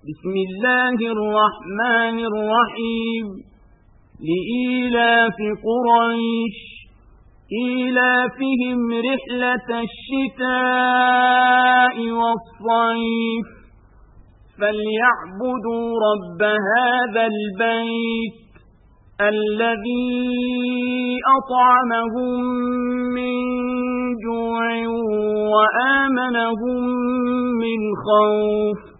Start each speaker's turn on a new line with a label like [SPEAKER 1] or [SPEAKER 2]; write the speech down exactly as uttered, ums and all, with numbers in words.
[SPEAKER 1] بسم الله الرحمن الرحيم لإيلاف قريش إيلافهم رحلة الشتاء والصيف فليعبدوا رب هذا البيت الذي أطعمهم من جوع وآمنهم من خوف